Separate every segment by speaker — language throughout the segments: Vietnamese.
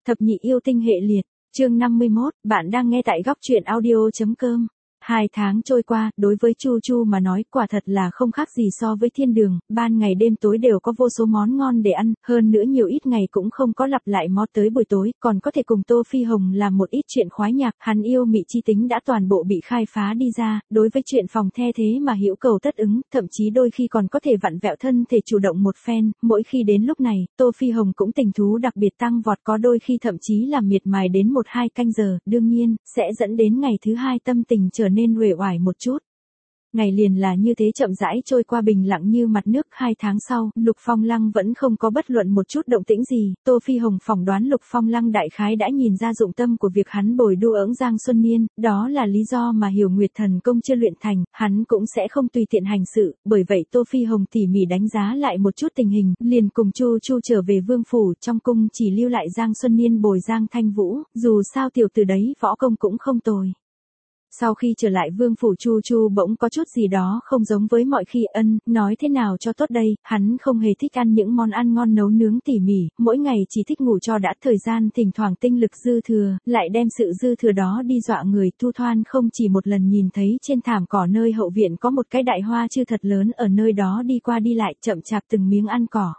Speaker 1: Thập nhị yêu tinh hệ liệt, chương 51, bạn đang nghe tại góc truyện audio.com. 2 tháng trôi qua, đối với Chu Chu mà nói quả thật là không khác gì so với thiên đường, ban ngày đêm tối đều có vô số món ngon để ăn, hơn nữa nhiều ít ngày cũng không có lặp lại mót tới buổi tối, còn có thể cùng Tô Phi Hồng làm một ít chuyện khoái nhạc, hắn yêu mị chi tính đã toàn bộ bị khai phá đi ra, đối với chuyện phòng the thế mà hữu cầu tất ứng, thậm chí đôi khi còn có thể vặn vẹo thân thể chủ động một phen, mỗi khi đến lúc này, Tô Phi Hồng cũng tình thú đặc biệt tăng vọt, có đôi khi thậm chí làm miệt mài đến 1-2 canh giờ, đương nhiên, sẽ dẫn đến ngày thứ 2 tâm tình trở nên uể oải một chút. Ngày liền là như thế chậm rãi trôi qua bình lặng như mặt nước. 2 tháng sau, Lục Phong Lăng vẫn không có bất luận một chút động tĩnh gì, Tô Phi Hồng phỏng đoán Lục Phong Lăng đại khái đã nhìn ra dụng tâm của việc hắn bồi đua ỡng Giang Xuân Niên, đó là lý do mà Hiểu Nguyệt thần công chưa luyện thành, hắn cũng sẽ không tùy tiện hành sự, bởi vậy Tô Phi Hồng tỉ mỉ đánh giá lại một chút tình hình, liền cùng Chu Chu trở về vương phủ, trong cung chỉ lưu lại Giang Xuân Niên bồi Giang Thanh Vũ, dù sao tiểu tử đấy võ công cũng không tồi. Sau khi trở lại vương phủ, Chu Chu bỗng có chút gì đó không giống với mọi khi. Nói thế nào cho tốt đây, hắn không hề thích ăn những món ăn ngon nấu nướng tỉ mỉ, mỗi ngày chỉ thích ngủ cho đã, thời gian thỉnh thoảng tinh lực dư thừa, lại đem sự dư thừa đó đi dọa người. Thu Thoan không chỉ một lần nhìn thấy trên thảm cỏ nơi hậu viện có một cái đại hoa chư thật lớn ở nơi đó đi qua đi lại chậm chạp từng miếng ăn cỏ.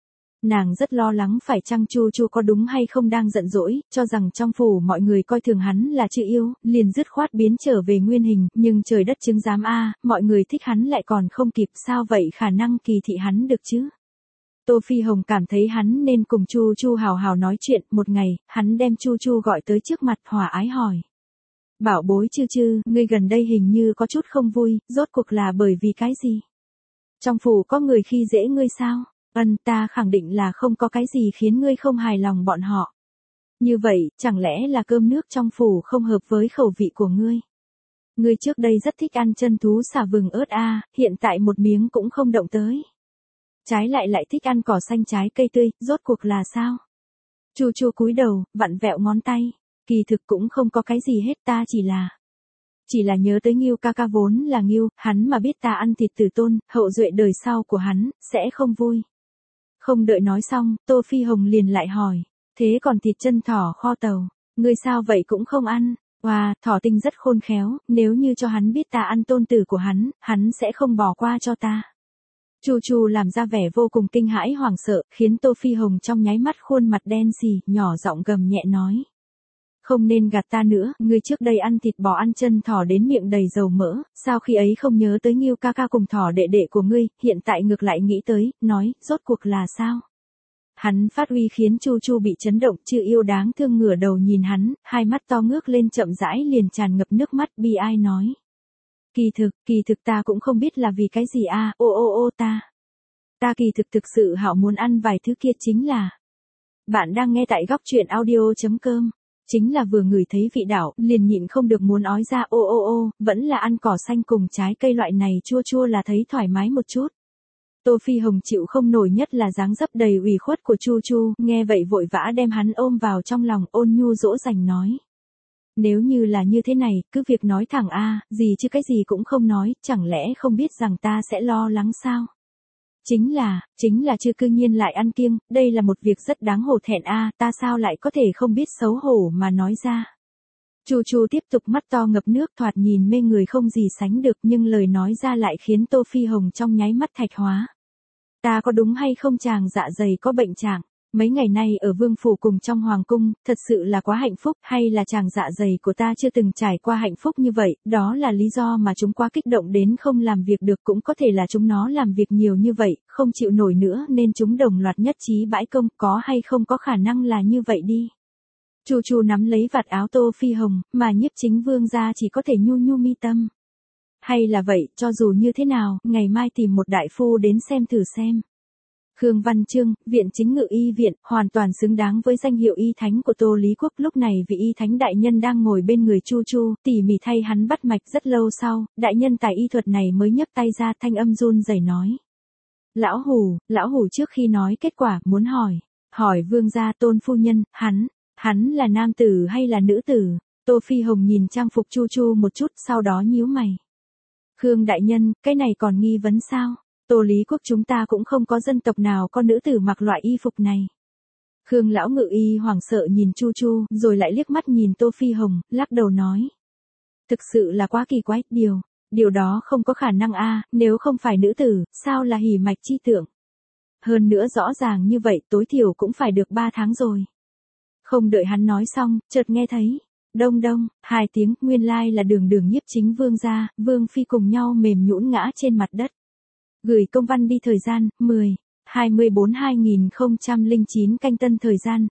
Speaker 1: Nàng rất lo lắng phải chăng Chu Chu có đúng hay không đang giận dỗi, cho rằng trong phủ mọi người coi thường hắn là chữ yêu, liền dứt khoát biến trở về nguyên hình, nhưng trời đất chứng giám a, mọi người thích hắn lại còn không kịp, sao vậy khả năng kỳ thị hắn được chứ? Tô Phi Hồng cảm thấy hắn nên cùng Chu Chu hào hào nói chuyện. Một ngày, hắn đem Chu Chu gọi tới trước mặt, hòa ái hỏi: "Bảo bối Chư Chư, ngươi gần đây hình như có chút không vui, rốt cuộc là bởi vì cái gì? Trong phủ có người khi dễ ngươi sao?" Ta khẳng định là không có cái gì khiến ngươi không hài lòng bọn họ. Như vậy, chẳng lẽ là cơm nước trong phủ không hợp với khẩu vị của ngươi? Ngươi trước đây rất thích ăn chân thú xả vừng ớt hiện tại một miếng cũng không động tới. Trái lại thích ăn cỏ xanh trái cây tươi, rốt cuộc là sao? Chu Chu cúi đầu, vặn vẹo ngón tay. Kỳ thực cũng không có cái gì hết, ta chỉ là nhớ tới Ngưu ca ca vốn là Ngưu, hắn mà biết ta ăn thịt tử tôn, hậu duệ đời sau của hắn, sẽ không vui. Không đợi nói xong, Tô Phi Hồng liền lại hỏi: "Thế còn thịt chân thỏ kho tàu, ngươi sao vậy cũng không ăn?" Wow, thỏ tinh rất khôn khéo, nếu như cho hắn biết ta ăn tôn tử của hắn sẽ không bỏ qua cho ta. Chu Chu làm ra vẻ vô cùng kinh hãi hoảng sợ, khiến Tô Phi Hồng trong nháy mắt khuôn mặt đen xì, nhỏ giọng gầm nhẹ nói: "Không nên gạt ta nữa, ngươi trước đây ăn thịt bò ăn chân thỏ đến miệng đầy dầu mỡ, sao khi ấy không nhớ tới Ngưu ca ca cùng thỏ đệ đệ của ngươi, hiện tại ngược lại nghĩ tới, nói, rốt cuộc là sao?" Hắn phát uy khiến Chu Chu bị chấn động, Chư yêu đáng thương ngửa đầu nhìn hắn, hai mắt to ngước lên chậm rãi liền tràn ngập nước mắt, bi ai nói: Kỳ thực ta cũng không biết là vì cái gì ta kỳ thực sự hảo muốn ăn vài thứ kia." Chính là, bạn đang nghe tại góc truyện audio.com. Chính là vừa ngửi thấy vị đạo, liền nhịn không được muốn ói ra, vẫn là ăn cỏ xanh cùng trái cây loại này chua chua là thấy thoải mái một chút. Tô Phi Hồng chịu không nổi, nhất là dáng dấp đầy ủy khuất của Chu Chu, nghe vậy vội vã đem hắn ôm vào trong lòng, ôn nhu dỗ dành nói: "Nếu như là như thế này, cứ việc nói thẳng gì chứ cái gì cũng không nói, chẳng lẽ không biết rằng ta sẽ lo lắng sao? Chính là Chư cư nhiên lại ăn kiêng, đây là một việc rất đáng hổ thẹn ta sao lại có thể không biết xấu hổ mà nói ra." Chu Chu tiếp tục, mắt to ngập nước, thoạt nhìn mê người không gì sánh được, nhưng lời nói ra lại khiến Tô Phi Hồng trong nháy mắt thạch hóa. "Ta có đúng hay không chàng dạ dày có bệnh trạng? Mấy ngày nay ở vương phủ cùng trong hoàng cung, thật sự là quá hạnh phúc, hay là chàng dạ dày của ta chưa từng trải qua hạnh phúc như vậy, đó là lý do mà chúng quá kích động đến không làm việc được, cũng có thể là chúng nó làm việc nhiều như vậy, không chịu nổi nữa nên chúng đồng loạt nhất trí bãi công, có hay không có khả năng là như vậy đi." Chu Chu nắm lấy vạt áo Tô Phi Hồng, mà Nhiếp Chính Vương gia chỉ có thể nhu nhu mi tâm. "Hay là vậy, cho dù như thế nào, ngày mai tìm một đại phu đến xem thử xem." Khương Văn Chương, Viện Chính Ngự Y Viện, hoàn toàn xứng đáng với danh hiệu y thánh của Tô Lý Quốc. Lúc này vị y thánh đại nhân đang ngồi bên người Chu Chu, tỉ mỉ thay hắn bắt mạch. Rất lâu sau, đại nhân tài y thuật này mới nhấc tay ra, thanh âm run rẩy nói: Lão hủ trước khi nói kết quả, muốn hỏi vương gia Tôn phu nhân, hắn là nam tử hay là nữ tử?" Tô Phi Hồng nhìn trang phục Chu Chu một chút, sau đó nhíu mày: "Khương đại nhân, cái này còn nghi vấn sao? Tô Lý Quốc chúng ta cũng không có dân tộc nào có nữ tử mặc loại y phục này." Khương lão ngự y hoảng sợ nhìn Chu Chu, rồi lại liếc mắt nhìn Tô Phi Hồng, lắc đầu nói. Thực sự là quá kỳ quái, điều đó không có khả năng a, nếu không phải nữ tử, sao là hỉ mạch chi tượng. Hơn nữa rõ ràng như vậy tối thiểu cũng phải được 3 tháng rồi. Không đợi hắn nói xong, chợt nghe thấy. Đông đông, 2 tiếng, nguyên lai là Đường Đường Nhiếp Chính Vương gia, Vương Phi cùng nhau mềm nhũn ngã trên mặt đất. Gửi công văn đi thời gian, 10/24/2009 canh tân thời gian,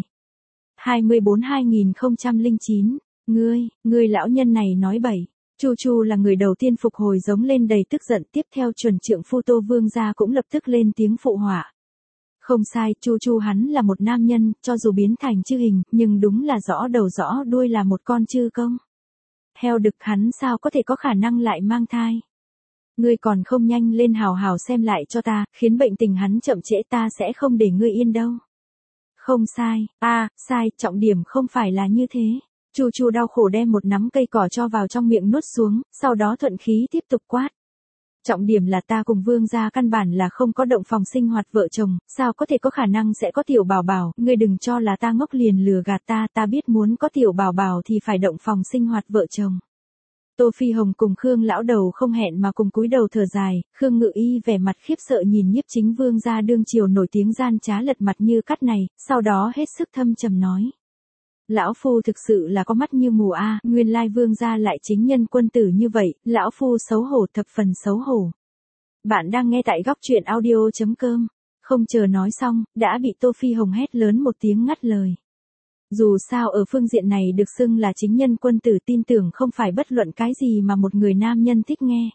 Speaker 1: 10/24/2009. Ngươi lão nhân này nói bậy. Chu Chu là người đầu tiên phục hồi giống lên đầy tức giận, tiếp theo chuẩn trượng phu Tô Vương gia cũng lập tức lên tiếng phụ họa. Không sai, Chu Chu hắn là một nam nhân, cho dù biến thành chư hình, nhưng đúng là rõ đầu rõ đuôi là một con chư công. Heo đực hắn sao có thể có khả năng lại mang thai. Ngươi còn không nhanh lên hào hào xem lại cho ta, khiến bệnh tình hắn chậm trễ ta sẽ không để ngươi yên đâu. Không sai, sai, trọng điểm không phải là như thế. Chu Chu đau khổ đem một nắm cây cỏ cho vào trong miệng nuốt xuống, sau đó thuận khí tiếp tục quát. Trọng điểm là ta cùng Vương gia căn bản là không có động phòng sinh hoạt vợ chồng, sao có thể có khả năng sẽ có tiểu bảo bảo, ngươi đừng cho là ta ngốc liền lừa gạt ta biết muốn có tiểu bảo bảo thì phải động phòng sinh hoạt vợ chồng. Tô Phi Hồng cùng Khương lão đầu không hẹn mà cùng cúi đầu thở dài, Khương Ngự Y vẻ mặt khiếp sợ nhìn Nhiếp Chính Vương gia đương triều nổi tiếng gian trá lật mặt như cắt này, sau đó hết sức thâm trầm nói. Lão phu thực sự là có mắt như mù a, nguyên lai Vương gia lại chính nhân quân tử như vậy, lão phu xấu hổ thập phần xấu hổ. Bạn đang nghe tại góc truyện audio.com, không chờ nói xong, đã bị Tô Phi Hồng hét lớn một tiếng ngắt lời. Dù sao ở phương diện này được xưng là chính nhân quân tử, tin tưởng không phải bất luận cái gì mà một người nam nhân thích nghe.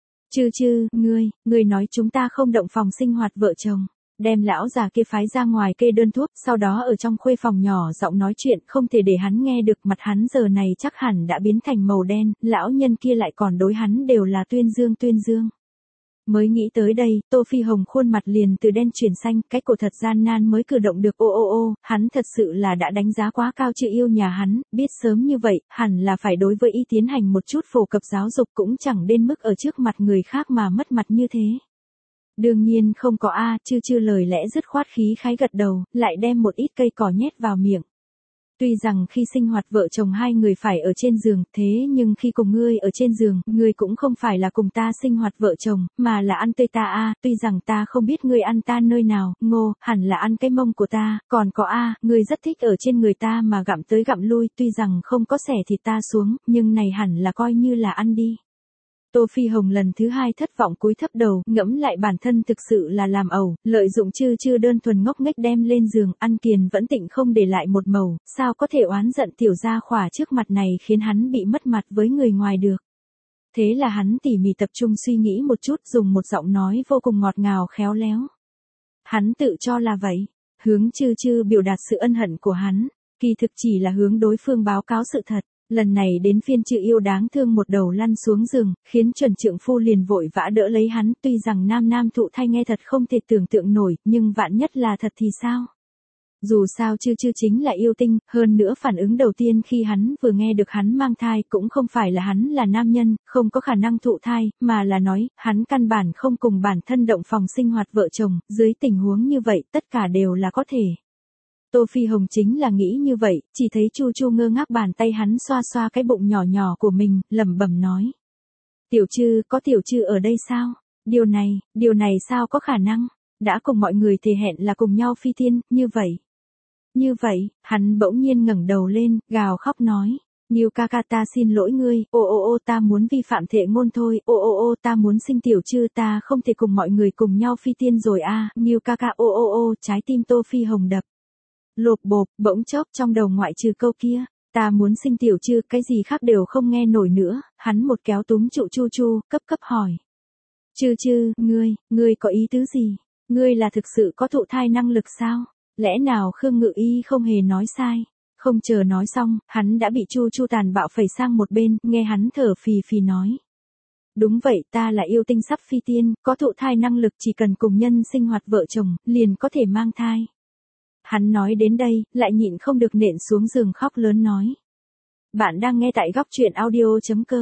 Speaker 1: Chứ, ngươi nói chúng ta không động phòng sinh hoạt vợ chồng. Đem lão già kia phái ra ngoài kê đơn thuốc, sau đó ở trong khuê phòng nhỏ giọng nói chuyện, không thể để hắn nghe được, mặt hắn giờ này chắc hẳn đã biến thành màu đen, lão nhân kia lại còn đối hắn đều là tuyên dương. Mới nghĩ tới đây, Tô Phi Hồng khuôn mặt liền từ đen chuyển xanh, cái cổ thật gian nan mới cử động được hắn thật sự là đã đánh giá quá cao chữ yêu nhà hắn, biết sớm như vậy, hẳn là phải đối với y tiến hành một chút phổ cập giáo dục cũng chẳng đến mức ở trước mặt người khác mà mất mặt như thế. Đương nhiên không có chư lời lẽ dứt khoát khí khái gật đầu, lại đem một ít cây cỏ nhét vào miệng. Tuy rằng khi sinh hoạt vợ chồng hai người phải ở trên giường, thế nhưng khi cùng ngươi ở trên giường, ngươi cũng không phải là cùng ta sinh hoạt vợ chồng, mà là ăn tươi ta tuy rằng ta không biết ngươi ăn ta nơi nào, hẳn là ăn cái mông của ta, còn có ngươi rất thích ở trên người ta mà gặm tới gặm lui, tuy rằng không có xẻ thịt ta xuống, nhưng này hẳn là coi như là ăn đi. Tô Phi Hồng lần thứ 2 thất vọng cúi thấp đầu, ngẫm lại bản thân thực sự là làm ẩu, lợi dụng chư đơn thuần ngốc nghếch đem lên giường, ăn kiền vẫn tịnh không để lại một mẩu, sao có thể oán giận tiểu gia khỏa trước mặt này khiến hắn bị mất mặt với người ngoài được. Thế là hắn tỉ mỉ tập trung suy nghĩ một chút, dùng một giọng nói vô cùng ngọt ngào khéo léo. Hắn tự cho là vậy, hướng chư biểu đạt sự ân hận của hắn, kỳ thực chỉ là hướng đối phương báo cáo sự thật. Lần này đến phiên chư yêu đáng thương một đầu lăn xuống giường, khiến chuẩn trượng phu liền vội vã đỡ lấy hắn, tuy rằng nam thụ thai nghe thật không thể tưởng tượng nổi, nhưng vạn nhất là thật thì sao? Dù sao chư chính là yêu tinh, hơn nữa phản ứng đầu tiên khi hắn vừa nghe được hắn mang thai cũng không phải là hắn là nam nhân, không có khả năng thụ thai, mà là nói, hắn căn bản không cùng bản thân động phòng sinh hoạt vợ chồng, dưới tình huống như vậy tất cả đều là có thể. Tô Phi Hồng chính là nghĩ như vậy, chỉ thấy Chu ngơ ngác bàn tay hắn xoa xoa cái bụng nhỏ của mình, lẩm bẩm nói. Có tiểu chư ở đây sao? Điều này sao có khả năng? Đã cùng mọi người thề hẹn là cùng nhau phi thiên, như vậy, hắn bỗng nhiên ngẩng đầu lên, gào khóc nói. Nghiêu ca ca ta xin lỗi ngươi, ta muốn vi phạm thệ ngôn thôi, ta muốn sinh tiểu chư, ta không thể cùng mọi người cùng nhau phi tiên rồi Nghiêu ca ca trái tim Tô Phi Hồng đập. Lộp bộp, bỗng chốc trong đầu ngoại trừ câu kia, ta muốn sinh tiểu chư, cái gì khác đều không nghe nổi nữa, hắn một kéo túm trụ Chu, cấp hỏi. Chư, ngươi có ý tứ gì? Ngươi là thực sự có thụ thai năng lực sao? Lẽ nào Khương Ngự Y không hề nói sai? Không chờ nói xong, hắn đã bị Chu tàn bạo phẩy sang một bên, nghe hắn thở phì nói. Đúng vậy, ta là yêu tinh sắp phi tiên, có thụ thai năng lực, chỉ cần cùng nhân sinh hoạt vợ chồng, liền có thể mang thai. Hắn nói đến đây, lại nhịn không được nện xuống giường khóc lớn nói. Bạn đang nghe tại góc truyện audio.com.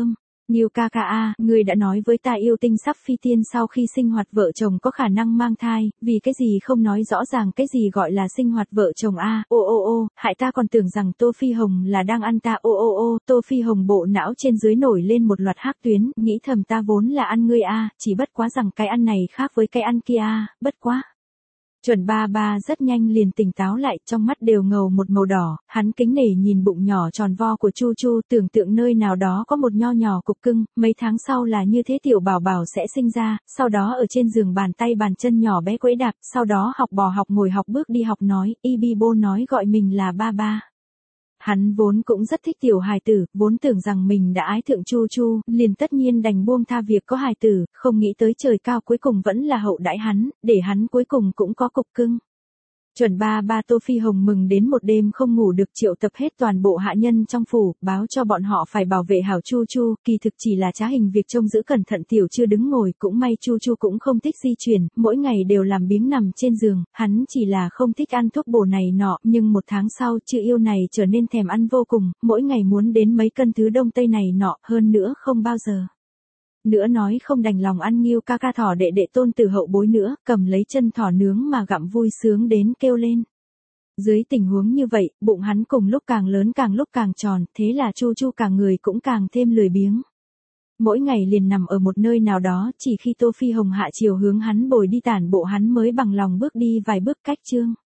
Speaker 1: Nghiêu ca ca a, ngươi đã nói với ta yêu tinh sắp phi tiên sau khi sinh hoạt vợ chồng có khả năng mang thai, vì cái gì không nói rõ ràng cái gì gọi là sinh hoạt vợ chồng a, ô ô ô, hại ta còn tưởng rằng Tô Phi Hồng là đang ăn ta, ô ô ô, Tô Phi Hồng bộ não trên dưới nổi lên một loạt hắc tuyến, nghĩ thầm ta vốn là ăn ngươi a, chỉ bất quá rằng cái ăn này khác với cái ăn kia a, bất quá. Chuẩn ba ba rất nhanh liền tỉnh táo lại, trong mắt đều ngầu một màu đỏ, hắn kính nể nhìn bụng nhỏ tròn vo của Chu Chu, tưởng tượng nơi nào đó có một nho nhỏ cục cưng, mấy tháng sau là như thế tiểu bảo bảo sẽ sinh ra, sau đó ở trên giường bàn tay bàn chân nhỏ bé quẫy đạp, sau đó học bò học ngồi học bước đi học nói, Ibibo nói gọi mình là ba ba. Hắn vốn cũng rất thích tiểu hài tử, vốn tưởng rằng mình đã ái thượng Chu Chu, liền tất nhiên đành buông tha việc có hài tử, không nghĩ tới trời cao cuối cùng vẫn là hậu đãi hắn, để hắn cuối cùng cũng có cục cưng. Chuẩn ba ba Tô Phi Hồng mừng đến một đêm không ngủ được, triệu tập hết toàn bộ hạ nhân trong phủ, báo cho bọn họ phải bảo vệ hảo Chu Chu, kỳ thực chỉ là trá hình việc trông giữ cẩn thận tiểu chưa đứng ngồi, cũng may Chu Chu cũng không thích di chuyển, mỗi ngày đều làm biếng nằm trên giường, hắn chỉ là không thích ăn thuốc bổ này nọ, nhưng một tháng sau chữ yêu này trở nên thèm ăn vô cùng, mỗi ngày muốn đến mấy cân thứ đông tây này nọ, hơn nữa không bao giờ nữa nói không đành lòng ăn Nghiêu ca ca thỏ đệ đệ tôn tử hậu bối nữa, cầm lấy chân thỏ nướng mà gặm vui sướng đến kêu lên. Dưới tình huống như vậy, bụng hắn cùng lúc càng lớn càng lúc càng tròn, thế là Chu Chu cả người cũng càng thêm lười biếng. Mỗi ngày liền nằm ở một nơi nào đó, chỉ khi Tô Phi Hồng hạ chiều hướng hắn bồi đi tản bộ hắn mới bằng lòng bước đi vài bước cách chương.